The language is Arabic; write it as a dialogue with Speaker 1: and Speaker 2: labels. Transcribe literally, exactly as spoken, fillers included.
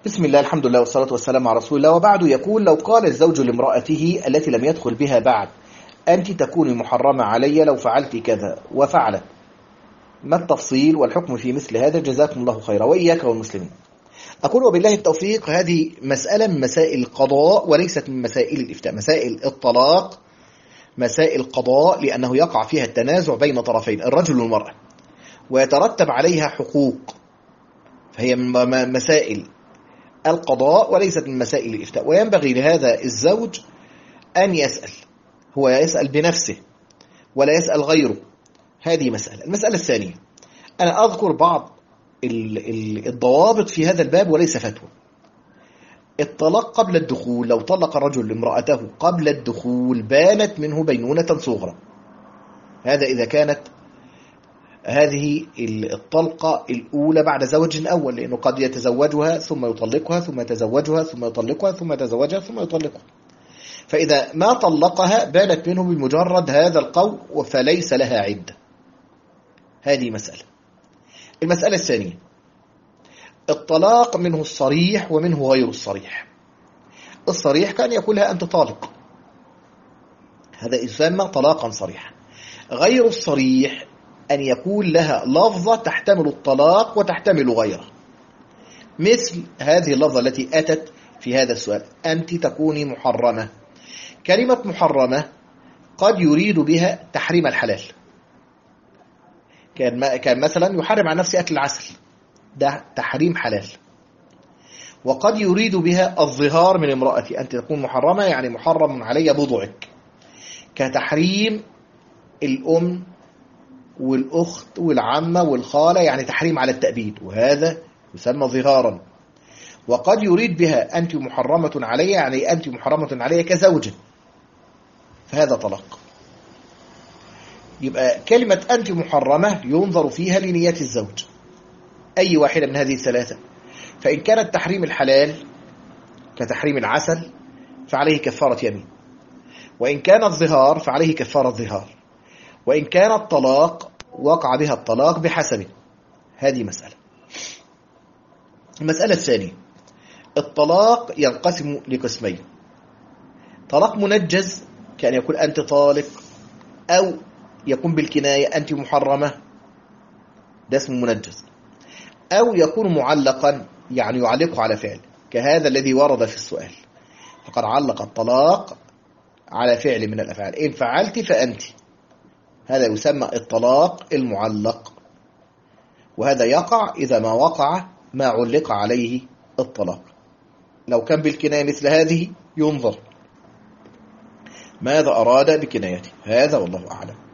Speaker 1: بسم الله، الحمد لله، والصلاة والسلام على رسول الله، وبعد. يقول: لو قال الزوج لامرأته التي لم يدخل بها بعد: أنت تكوني محرمة علي لو فعلت كذا وفعلت، ما التفصيل والحكم في مثل هذا؟ جزاكم الله خيرا وإياك والمسلمين. أقول وبالله التوفيق. هذه مسألة من مسائل القضاء وليست من مسائل الإفتاء. مسائل الطلاق مسائل قضاء، لأنه يقع فيها التنازع بين طرفين، الرجل والمرأة، ويترتب عليها حقوق، فهي من مسائل القضاء وليست من مسائل الإفتاء. وينبغي لهذا الزوج أن يسأل، هو يسأل بنفسه ولا يسأل غيره. هذه مسألة. المسألة الثانية، أنا أذكر بعض الضوابط في هذا الباب وليس فتوى. الطلاق قبل الدخول، لو طلق الرجل امرأته قبل الدخول بانت منه بينونة صغرى، هذا إذا كانت هذه الطلقة الأولى بعد زوج أول، لأنه قد يتزوجها ثم يطلقها ثم يتزوجها ثم يطلقها ثم يتزوجها ثم يطلقها. فإذا ما طلقها بانت منه بمجرد هذا القول، فليس لها عدة. هذه مسألة. المسألة الثانية، الطلاق منه الصريح ومنه غير الصريح. الصريح كان يقول لها أنت طالق، هذا يسمى طلاقا صريحا. غير الصريح أن يقول لها لفظة تحتمل الطلاق وتحتمل غيره، مثل هذه اللفظة التي أتت في هذا السؤال: أنت تكوني محرمة. كلمة محرمة قد يريد بها تحريم الحلال، كان كان مثلا يحرم عن نفسه أكل العسل، ده تحريم حلال. وقد يريد بها الظهار من امرأتي، أنت تكون محرمة يعني محرم علي بضعك، كتحريم الأم والأخت والعمة والخالة، يعني تحريم على التأبيد، وهذا يسمى ظهارا. وقد يريد بها أنت محرمة علي يعني أنت محرمة علي كزوجة، فهذا طلاق. يبقى كلمة أنت محرمة ينظر فيها لنية الزوج، أي واحدة من هذه الثلاثة. فإن كانت تحريم الحلال كتحريم العسل فعليه كفارة يمين، وإن كان الظهار فعليه كفارة ظهار، وإن كان الطلاق وقع بها الطلاق بحسبه. هذه مسألة. المسألة الثانية، الطلاق ينقسم لقسمين: طلاق منجز، كأن يقول أنت طالق، أو يكون بالكناية أنت محرمة، ده اسمه منجز، أو يكون معلقا، يعني يعلقه على فعل، كهذا الذي ورد في السؤال، فقد علق الطلاق على فعل من الأفعال: إن فعلت فأنت. هذا يسمى الطلاق المعلق، وهذا يقع إذا ما وقع ما علق عليه الطلاق. لو كان بالكناية مثل هذه ينظر ماذا أراد بكنايته، هذا والله أعلم.